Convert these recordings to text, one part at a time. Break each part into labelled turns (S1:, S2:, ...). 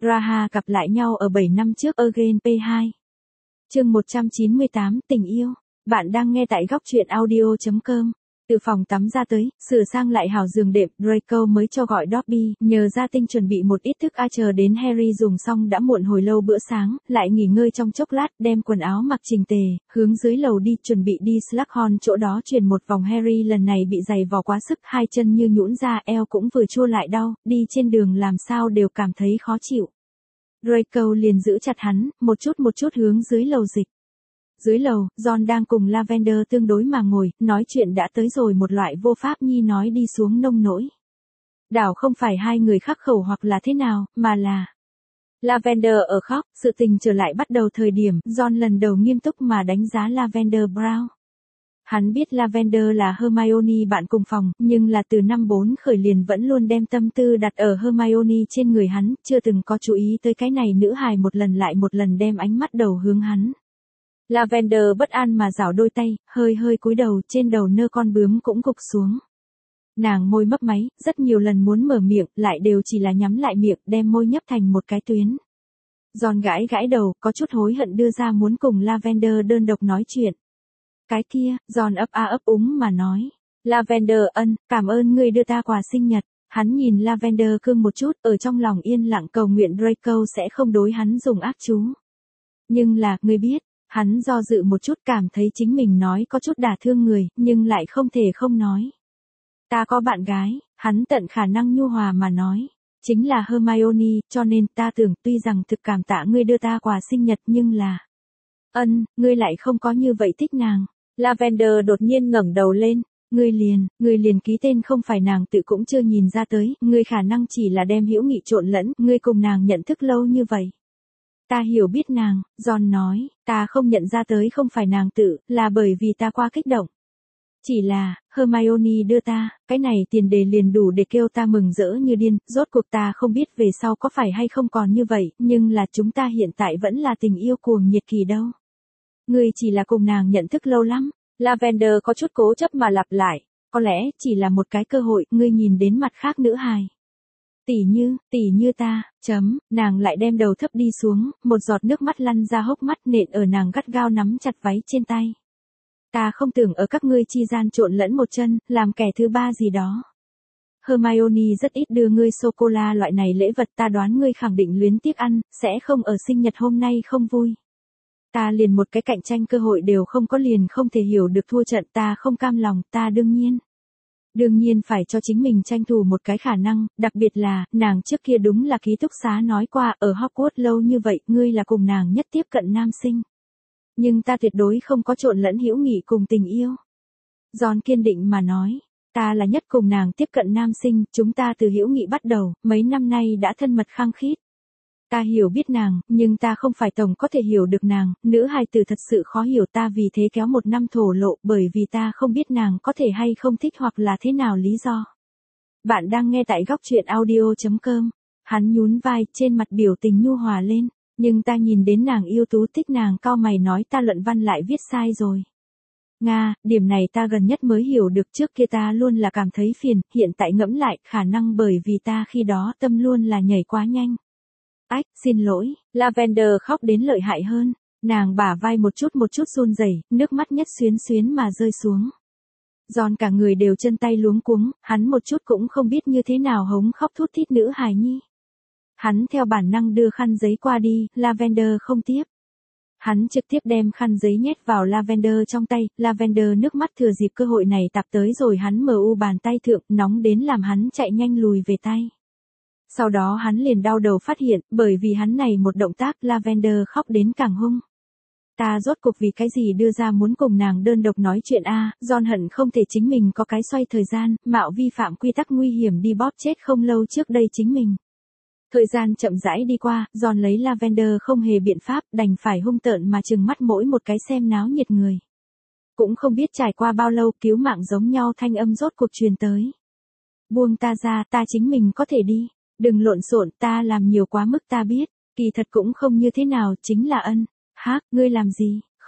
S1: Raha gặp lại nhau ở 7 năm trước Again P2. Chương 198 Tình yêu. Bạn đang nghe tại góc truyện audio.com. Từ phòng tắm ra tới, sửa sang lại hào giường đệm, Draco mới cho gọi Dobby, nhờ gia tinh chuẩn bị một ít thức ăn chờ đến Harry dùng xong đã muộn hồi lâu bữa sáng, lại nghỉ ngơi trong chốc lát, đem quần áo mặc chỉnh tề, hướng dưới lầu đi, chuẩn bị đi Slughorn, chỗ đó chuyển một vòng. Harry lần này bị giày vò quá sức, hai chân như nhũn ra, eo cũng vừa chua lại đau, đi trên đường làm sao đều cảm thấy khó chịu. Draco liền giữ chặt hắn, một chút hướng dưới lầu dịch. Dưới lầu, John đang cùng Lavender tương đối mà ngồi, nói chuyện đã tới rồi một loại vô pháp nhi nói đi xuống nông nỗi. Đảo không phải hai người khắc khẩu hoặc là thế nào, mà là Lavender ở khóc. Sự tình trở lại bắt đầu thời điểm, John lần đầu nghiêm túc mà đánh giá Lavender Brown. Hắn biết Lavender là Hermione bạn cùng phòng, nhưng là từ năm 4 khởi liền vẫn luôn đem tâm tư đặt ở Hermione trên người hắn, chưa từng có chú ý tới cái này nữ hài, một lần lại một lần đem ánh mắt đầu hướng hắn. Lavender bất an mà giảo đôi tay, hơi cúi đầu, trên đầu nơ con bướm cũng gục xuống. Nàng môi mấp máy, rất nhiều lần muốn mở miệng, lại đều chỉ là nhắm lại miệng, đem môi nhấp thành một cái tuyến. John gãi đầu, có chút hối hận đưa ra muốn cùng Lavender đơn độc nói chuyện. Cái kia, John ấp úng mà nói. Lavender cảm ơn ngươi đưa ta quà sinh nhật. Hắn nhìn Lavender cương một chút, ở trong lòng yên lặng cầu nguyện Draco sẽ không đối hắn dùng ác chú. Nhưng là, ngươi biết. Hắn do dự một chút, cảm thấy chính mình nói có chút đả thương người, nhưng lại không thể không nói. Ta có bạn gái, hắn tận khả năng nhu hòa mà nói. Chính là Hermione, cho nên ta tưởng tuy rằng thực cảm tạ ngươi đưa ta quà sinh nhật nhưng là... ngươi lại không có như vậy thích nàng. Lavender đột nhiên ngẩng đầu lên. Ngươi liền ký tên không phải nàng tự cũng chưa nhìn ra tới, ngươi khả năng chỉ là đem hữu nghị trộn lẫn, ngươi cùng nàng nhận thức lâu như vậy. Ta hiểu biết nàng, John nói, ta không nhận ra tới không phải nàng tự, là bởi vì ta quá kích động. Chỉ là, Hermione đưa ta, cái này tiền đề liền đủ để kêu ta mừng rỡ như điên, rốt cuộc ta không biết về sau có phải hay không còn như vậy, nhưng là chúng ta hiện tại vẫn là tình yêu cuồng nhiệt kỳ đâu. Ngươi chỉ là cùng nàng nhận thức lâu lắm. Lavender có chút cố chấp mà lặp lại, có lẽ chỉ là một cái cơ hội, ngươi nhìn đến mặt khác nữ hài. Tỷ như ta, nàng lại đem đầu thấp đi xuống, một giọt nước mắt lăn ra hốc mắt, nện ở nàng gắt gao nắm chặt váy trên tay. Ta không tưởng ở các ngươi chi gian trộn lẫn một chân, làm kẻ thứ ba gì đó. Hermione rất ít đưa ngươi sô-cô-la loại này lễ vật, ta đoán ngươi khẳng định luyến tiếc ăn, sẽ không ở sinh nhật hôm nay không vui. Ta liền một cái cạnh tranh cơ hội đều không có, liền không thể hiểu được thua trận, ta không cam lòng, ta đương nhiên phải cho chính mình tranh thủ một cái khả năng, đặc biệt là, nàng trước kia đúng là ký túc xá nói qua, ở Hogwarts lâu như vậy, ngươi là cùng nàng nhất tiếp cận nam sinh. Nhưng ta tuyệt đối không có trộn lẫn hữu nghị cùng tình yêu. John kiên định mà nói, ta là nhất cùng nàng tiếp cận nam sinh, chúng ta từ hữu nghị bắt đầu, mấy năm nay đã thân mật khăng khít. Ta hiểu biết nàng, nhưng ta không phải tổng có thể hiểu được nàng, nữ hài tử thật sự khó hiểu, ta vì thế kéo một năm thổ lộ, bởi vì ta không biết nàng có thể hay không thích hoặc là thế nào lý do. Bạn đang nghe tại góc truyện audio.com. Hắn nhún vai, trên mặt biểu tình nhu hòa lên, nhưng ta nhìn đến nàng yêu tú, thích nàng, cau mày nói, ta luận văn lại viết sai rồi. Nga, điểm này ta gần nhất mới hiểu được, trước kia ta luôn là cảm thấy phiền, hiện tại ngẫm lại, khả năng bởi vì ta khi đó tâm luôn là nhảy quá nhanh. Xin lỗi, Lavender khóc đến lợi hại hơn, nàng bả vai một chút run rẩy, nước mắt nhất xuyến mà rơi xuống. John cả người đều chân tay luống cuống, hắn một chút cũng không biết như thế nào hống khóc thút thít nữ hài nhi. Hắn theo bản năng đưa khăn giấy qua đi, Lavender không tiếp. Hắn trực tiếp đem khăn giấy nhét vào Lavender trong tay, Lavender nước mắt thừa dịp cơ hội này tạp tới rồi hắn mu bàn tay thượng, nóng đến làm hắn chạy nhanh lùi về tay. Sau đó hắn liền đau đầu phát hiện, bởi vì hắn này một động tác, Lavender khóc đến càng hung. Ta rốt cuộc vì cái gì đưa ra muốn cùng nàng đơn độc nói chuyện a? John hận không thể chính mình có cái xoay thời gian, mạo vi phạm quy tắc nguy hiểm đi bóp chết không lâu trước đây chính mình. Thời gian chậm rãi đi qua, John lấy Lavender không hề biện pháp, đành phải hung tợn mà trừng mắt mỗi một cái xem náo nhiệt người. Cũng không biết trải qua bao lâu, cứu mạng giống nhau thanh âm rốt cuộc truyền tới. Buông ta ra, ta chính mình có thể đi. Đừng lộn xộn, ta làm nhiều quá mức, ta biết, kỳ thật cũng không như thế nào, chính là ngươi làm gì,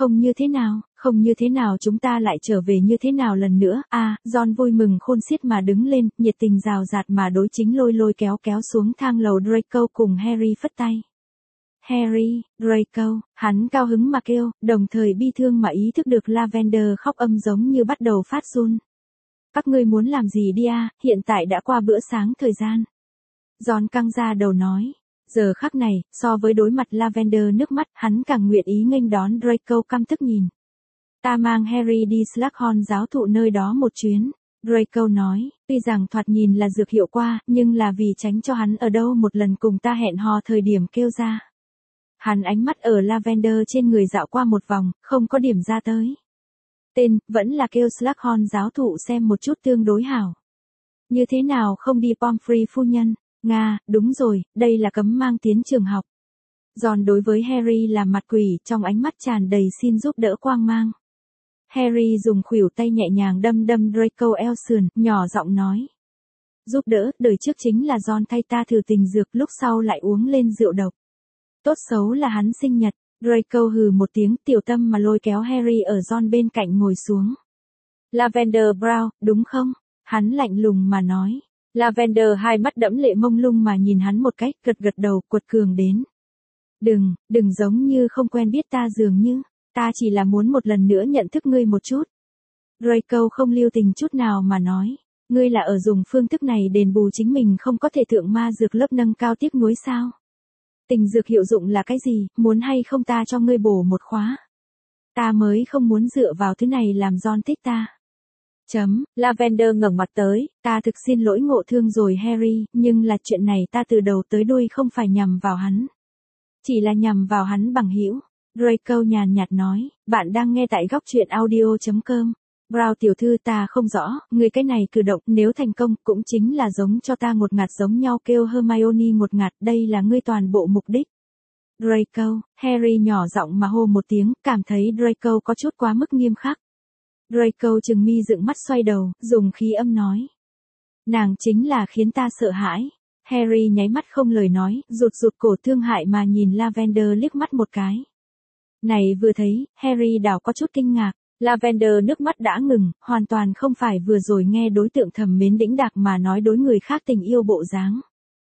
S1: không như thế nào chúng ta lại trở về như thế nào lần nữa, John vui mừng khôn xiết mà đứng lên, nhiệt tình rào rạt mà đối chính lôi kéo xuống thang lầu Draco cùng Harry phất tay. Harry, Draco, hắn cao hứng mà kêu, đồng thời bi thương mà ý thức được Lavender khóc âm giống như bắt đầu phát run. Các ngươi muốn làm gì đi hiện tại đã qua bữa sáng thời gian. John căng ra đầu nói. Giờ khắc này, so với đối mặt Lavender nước mắt, hắn càng nguyện ý nghênh đón Draco căm tức nhìn. Ta mang Harry đi Slughorn giáo thụ nơi đó một chuyến. Draco nói, tuy rằng thoạt nhìn là dược hiệu qua, nhưng là vì tránh cho hắn ở đâu một lần cùng ta hẹn hò thời điểm kêu ra. Hắn ánh mắt ở Lavender trên người dạo qua một vòng, không có điểm ra tới. Tên, vẫn là kêu Slughorn giáo thụ xem một chút tương đối hảo. Như thế nào không đi Pomfrey phu nhân? Nga, đúng rồi, đây là cấm mang tiến trường học. John đối với Harry làm mặt quỷ, trong ánh mắt tràn đầy xin giúp đỡ quang mang. Harry dùng khuỷu tay nhẹ nhàng đâm Draco eo sườn, nhỏ giọng nói. Giúp đỡ, đời trước chính là John thay ta thử tình dược, lúc sau lại uống lên rượu độc. Tốt xấu là hắn sinh nhật. Draco hừ một tiếng, tiểu tâm mà lôi kéo Harry ở John bên cạnh ngồi xuống. Lavender Brown, đúng không? Hắn lạnh lùng mà nói. Lavender hai mắt đẫm lệ mông lung mà nhìn hắn một cách, gật đầu, quật cường đến. Đừng giống như không quen biết ta dường như, ta chỉ là muốn một lần nữa nhận thức ngươi một chút. Draco không lưu tình chút nào mà nói, ngươi là ở dùng phương thức này đền bù chính mình không có thể thượng ma dược lớp nâng cao tiếc nuối sao? Tình dược hiệu dụng là cái gì, muốn hay không ta cho ngươi bổ một khóa? Ta mới không muốn dựa vào thứ này làm John thích ta. Lavender ngẩng mặt tới, ta thực xin lỗi ngộ thương rồi Harry, nhưng là chuyện này ta từ đầu tới đuôi không phải nhằm vào hắn. Chỉ là nhằm vào hắn bằng hữu. Draco nhàn nhạt nói, bạn đang nghe tại góc truyện audio.com. Brown tiểu thư ta không rõ, người cái này cử động nếu thành công cũng chính là giống cho ta ngột ngạt giống nhau kêu Hermione ngột ngạt, đây là ngươi toàn bộ mục đích. Draco, Harry nhỏ giọng mà hô một tiếng, cảm thấy Draco có chút quá mức nghiêm khắc. Draco trừng mi dựng mắt xoay đầu, dùng khí âm nói. Nàng chính là khiến ta sợ hãi. Harry nháy mắt không lời nói, rụt cổ thương hại mà nhìn Lavender liếc mắt một cái. Này vừa thấy, Harry đảo có chút kinh ngạc. Lavender nước mắt đã ngừng, hoàn toàn không phải vừa rồi nghe đối tượng thầm mến đĩnh đạc mà nói đối người khác tình yêu bộ dáng.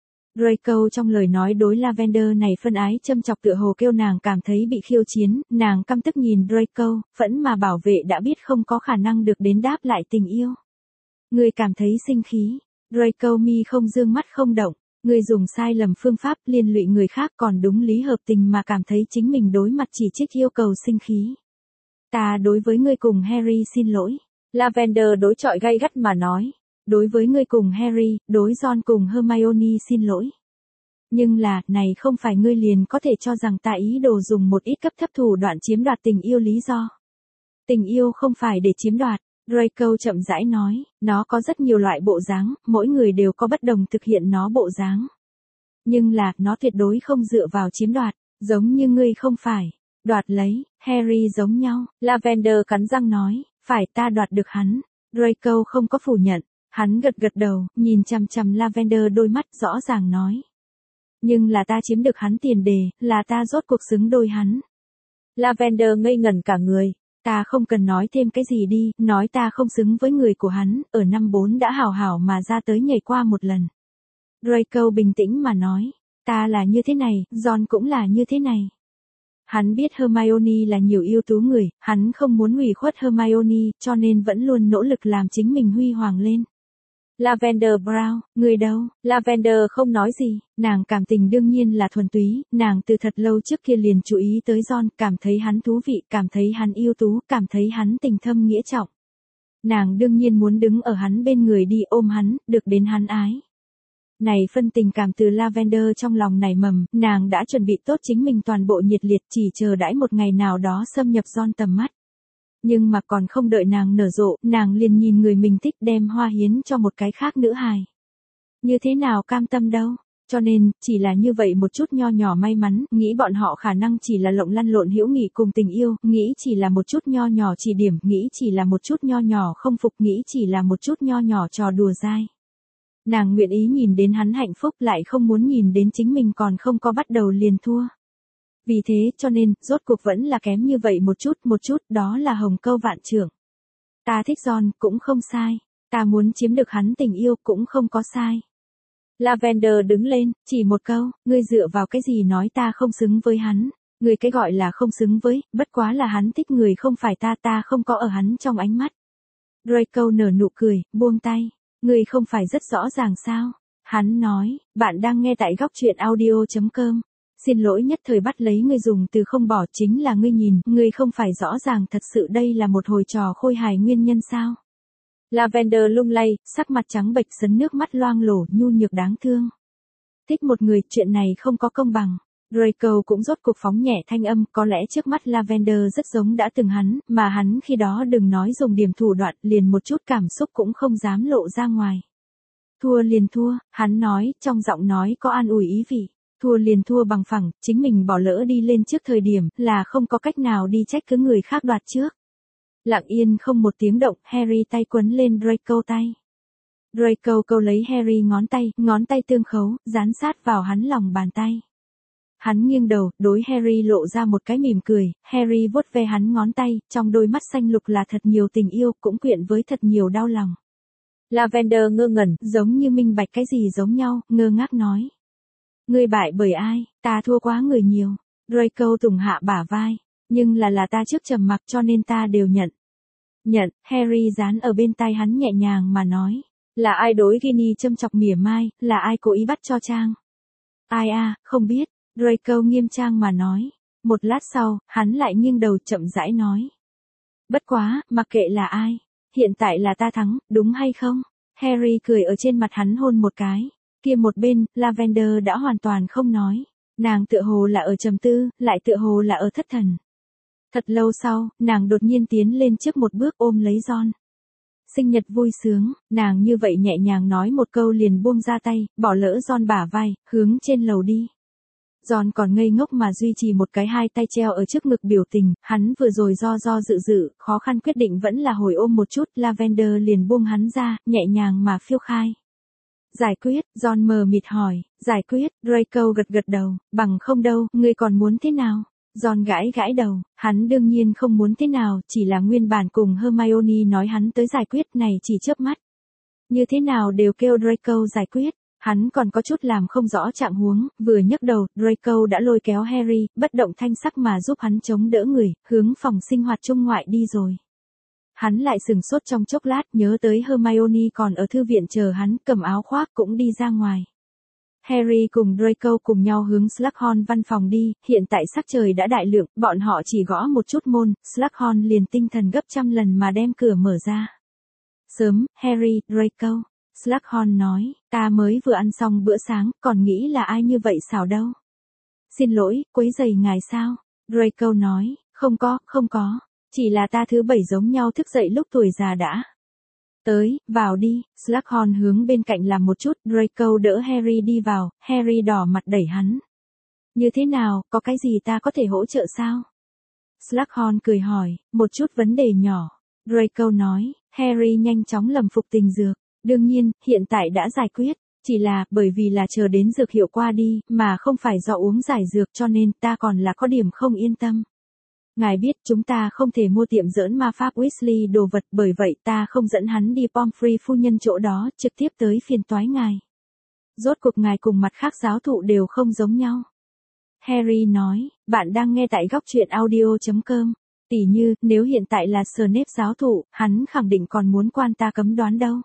S1: Draco trong lời nói đối Lavender này phân ái châm chọc tựa hồ kêu nàng cảm thấy bị khiêu chiến, nàng căm tức nhìn Draco, phẫn mà bảo vệ đã biết không có khả năng được đến đáp lại tình yêu. Người cảm thấy sinh khí, Draco mi không dương mắt không động, người dùng sai lầm phương pháp liên lụy người khác còn đúng lý hợp tình mà cảm thấy chính mình đối mặt chỉ trích yêu cầu sinh khí. Ta đối với ngươi cùng Harry xin lỗi. Lavender đối chọi gay gắt mà nói. Đối với ngươi cùng Harry, đối John cùng Hermione xin lỗi. Nhưng là, này không phải ngươi liền có thể cho rằng ta ý đồ dùng một ít cấp thấp thủ đoạn chiếm đoạt tình yêu lý do. Tình yêu không phải để chiếm đoạt. Draco chậm rãi nói, nó có rất nhiều loại bộ dáng, mỗi người đều có bất đồng thực hiện nó bộ dáng. Nhưng là, nó tuyệt đối không dựa vào chiếm đoạt, giống như ngươi không phải. Đoạt lấy, Harry giống nhau, Lavender cắn răng nói, phải ta đoạt được hắn. Draco không có phủ nhận, hắn gật đầu, nhìn chằm chằm Lavender đôi mắt rõ ràng nói. Nhưng là ta chiếm được hắn tiền đề, là ta rốt cuộc xứng đôi hắn. Lavender ngây ngẩn cả người, ta không cần nói thêm cái gì đi, nói ta không xứng với người của hắn, ở năm 4 đã hảo hảo mà ra tới nhảy qua một lần. Draco bình tĩnh mà nói, ta là như thế này, John cũng là như thế này. Hắn biết Hermione là nhiều ưu tú người, hắn không muốn hủy khuất Hermione, cho nên vẫn luôn nỗ lực làm chính mình huy hoàng lên. Lavender Brown, người đâu? Lavender không nói gì, nàng cảm tình đương nhiên là thuần túy, nàng từ thật lâu trước kia liền chú ý tới John, cảm thấy hắn thú vị, cảm thấy hắn ưu tú, cảm thấy hắn tình thâm nghĩa trọng. Nàng đương nhiên muốn đứng ở hắn bên người đi ôm hắn, được đến hắn ái. Này phân tình cảm từ Lavender trong lòng nảy mầm, nàng đã chuẩn bị tốt chính mình toàn bộ nhiệt liệt chỉ chờ đãi một ngày nào đó xâm nhập John tầm mắt. Nhưng mà còn không đợi nàng nở rộ, nàng liền nhìn người mình thích đem hoa hiến cho một cái khác nữ hài. Như thế nào cam tâm đâu, cho nên, chỉ là như vậy một chút nho nhỏ may mắn, nghĩ bọn họ khả năng chỉ là lộng lăn lộn hữu nghị cùng tình yêu, nghĩ chỉ là một chút nho nhỏ chỉ điểm, nghĩ chỉ là một chút nho nhỏ không phục, nghĩ chỉ là một chút nho nhỏ trò đùa dai. Nàng nguyện ý nhìn đến hắn hạnh phúc lại không muốn nhìn đến chính mình còn không có bắt đầu liền thua. Vì thế cho nên, rốt cuộc vẫn là kém như vậy một chút, đó là hồng câu vạn trưởng. Ta thích John, cũng không sai. Ta muốn chiếm được hắn tình yêu cũng không có sai. Lavender đứng lên, chỉ một câu, ngươi dựa vào cái gì nói ta không xứng với hắn. Ngươi cái gọi là không xứng với, bất quá là hắn thích người không phải ta không có ở hắn trong ánh mắt. Draco nở nụ cười, buông tay. Ngươi không phải rất rõ ràng sao? Hắn nói, bạn đang nghe tại góc truyện audio.com. Xin lỗi nhất thời bắt lấy ngươi dùng từ không bỏ chính là ngươi nhìn, ngươi không phải rõ ràng thật sự đây là một hồi trò khôi hài nguyên nhân sao? Lavender lung lay, sắc mặt trắng bệch sấn nước mắt loang lổ nhu nhược đáng thương. Thích một người, chuyện này không có công bằng. Draco cũng rốt cuộc phóng nhẹ thanh âm, có lẽ trước mắt Lavender rất giống đã từng hắn, mà hắn khi đó đừng nói dùng điểm thủ đoạn, liền một chút cảm xúc cũng không dám lộ ra ngoài. Thua liền thua, hắn nói, trong giọng nói có an ủi ý vị. Thua liền thua bằng phẳng, chính mình bỏ lỡ đi lên trước thời điểm, là không có cách nào đi trách cứ người khác đoạt trước. Lặng yên không một tiếng động, Harry tay quấn lên Draco tay. Draco câu lấy Harry ngón tay tương khấu, dán sát vào hắn lòng bàn tay. Hắn nghiêng đầu, đối Harry lộ ra một cái mỉm cười, Harry vuốt ve hắn ngón tay, trong đôi mắt xanh lục là thật nhiều tình yêu, cũng quyện với thật nhiều đau lòng. Lavender ngơ ngẩn, giống như minh bạch cái gì giống nhau, ngơ ngác nói. Ngươi bại bởi ai, ta thua quá người nhiều. Draco tùng hạ bả vai, nhưng là ta trước trầm mặc cho nên ta đều nhận. Nhận, Harry dán ở bên tai hắn nhẹ nhàng mà nói. Là ai đối Ginny châm chọc mỉa mai, là ai cố ý bắt cho Trang? Ai à, không biết, Draco nghiêm trang mà nói. Một lát sau, hắn lại nghiêng đầu chậm rãi nói. Bất quá, mặc kệ là ai, hiện tại là ta thắng, đúng hay không? Harry cười ở trên mặt hắn hôn một cái. Kia một bên, Lavender đã hoàn toàn không nói. Nàng tựa hồ là ở trầm tư, lại tựa hồ là ở thất thần. Thật lâu sau, nàng đột nhiên tiến lên trước một bước ôm lấy John. Sinh nhật vui sướng, nàng như vậy nhẹ nhàng nói một câu liền buông ra tay, bỏ lỡ John bả vai, hướng trên lầu đi. John còn ngây ngốc mà duy trì một cái hai tay treo ở trước ngực biểu tình, hắn vừa rồi do dự, khó khăn quyết định vẫn là hồi ôm một chút, Lavender liền buông hắn ra, nhẹ nhàng mà phiêu khai. Giải quyết, John mờ mịt hỏi, giải quyết, Draco gật đầu, bằng không đâu, ngươi còn muốn thế nào? John gãi đầu, hắn đương nhiên không muốn thế nào, chỉ là nguyên bản cùng Hermione nói hắn tới giải quyết này chỉ chớp mắt. Như thế nào đều kêu Draco giải quyết, hắn còn có chút làm không rõ trạng huống, vừa nhấc đầu, Draco đã lôi kéo Harry, bất động thanh sắc mà giúp hắn chống đỡ người, hướng phòng sinh hoạt chung ngoại đi rồi. Hắn lại sừng sốt trong chốc lát nhớ tới Hermione còn ở thư viện chờ hắn cầm áo khoác cũng đi ra ngoài. Harry cùng Draco cùng nhau hướng Slughorn văn phòng đi, hiện tại sắc trời đã đại lượng, bọn họ chỉ gõ một chút môn, Slughorn liền tinh thần gấp trăm lần mà đem cửa mở ra. Sớm, Harry, Draco, Slughorn nói, ta mới vừa ăn xong bữa sáng, còn nghĩ là ai như vậy xảo đâu. Xin lỗi, quấy rầy ngài sao? Draco nói, không có. Chỉ là ta thứ bảy giống nhau thức dậy lúc tuổi già đã. Tới, vào đi, Slughorn hướng bên cạnh làm một chút, Draco đỡ Harry đi vào, Harry đỏ mặt đẩy hắn. Như thế nào, có cái gì ta có thể hỗ trợ sao? Slughorn cười hỏi, một chút vấn đề nhỏ. Draco nói, Harry nhanh chóng lầm phục tình dược. Đương nhiên, hiện tại đã giải quyết. Chỉ là, bởi vì là chờ đến dược hiệu qua đi, mà không phải do uống giải dược cho nên ta còn là có điểm không yên tâm. Ngài biết chúng ta không thể mua tiệm giỡn ma pháp Weasley đồ vật bởi vậy ta không dẫn hắn đi Pomfrey phu nhân chỗ đó trực tiếp tới phiền toái ngài. Rốt cuộc ngài cùng mặt khác giáo thụ đều không giống nhau. Harry nói, bạn đang nghe tại góc truyện audio.com. Tỉ như, nếu hiện tại là Snape giáo thụ, hắn khẳng định còn muốn quan ta cấm đoán đâu.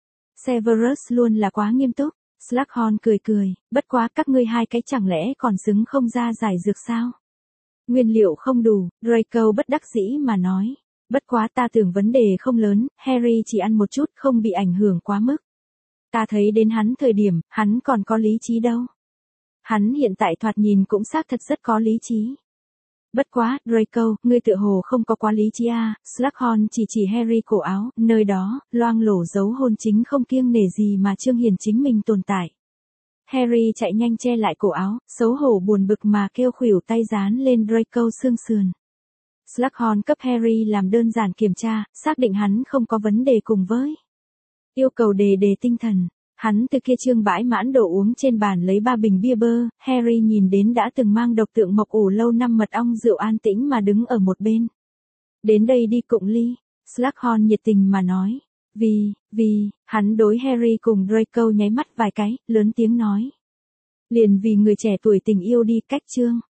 S1: Severus luôn là quá nghiêm túc. Slughorn cười, bất quá các ngươi hai cái chẳng lẽ còn xứng không ra giải dược sao? Nguyên liệu không đủ, Draco bất đắc dĩ mà nói. Bất quá ta tưởng vấn đề không lớn, Harry chỉ ăn một chút không bị ảnh hưởng quá mức. Ta thấy đến hắn thời điểm, hắn còn có lý trí đâu. Hắn hiện tại thoạt nhìn cũng xác thật rất có lý trí. Bất quá, Draco, ngươi tựa hồ không có quá lý trí à, Slughorn chỉ Harry cổ áo, nơi đó, loang lổ dấu hôn chính không kiêng nể gì mà trương hiển chính mình tồn tại. Harry chạy nhanh che lại cổ áo, xấu hổ buồn bực mà kêu khuỷu tay dán lên Draco xương sườn. Slughorn cấp Harry làm đơn giản kiểm tra, xác định hắn không có vấn đề cùng với yêu cầu đề tinh thần. Hắn từ kia trương bãi mãn đồ uống trên bàn lấy 3 bình bia bơ, Harry nhìn đến đã từng mang độc tượng mộc ủ lâu năm mật ong rượu an tĩnh mà đứng ở một bên. Đến đây đi cụng ly, Slughorn nhiệt tình mà nói. Vì, hắn đối Harry cùng Draco nháy mắt vài cái, lớn tiếng nói. Liền vì người trẻ tuổi tình yêu đi, cách trương.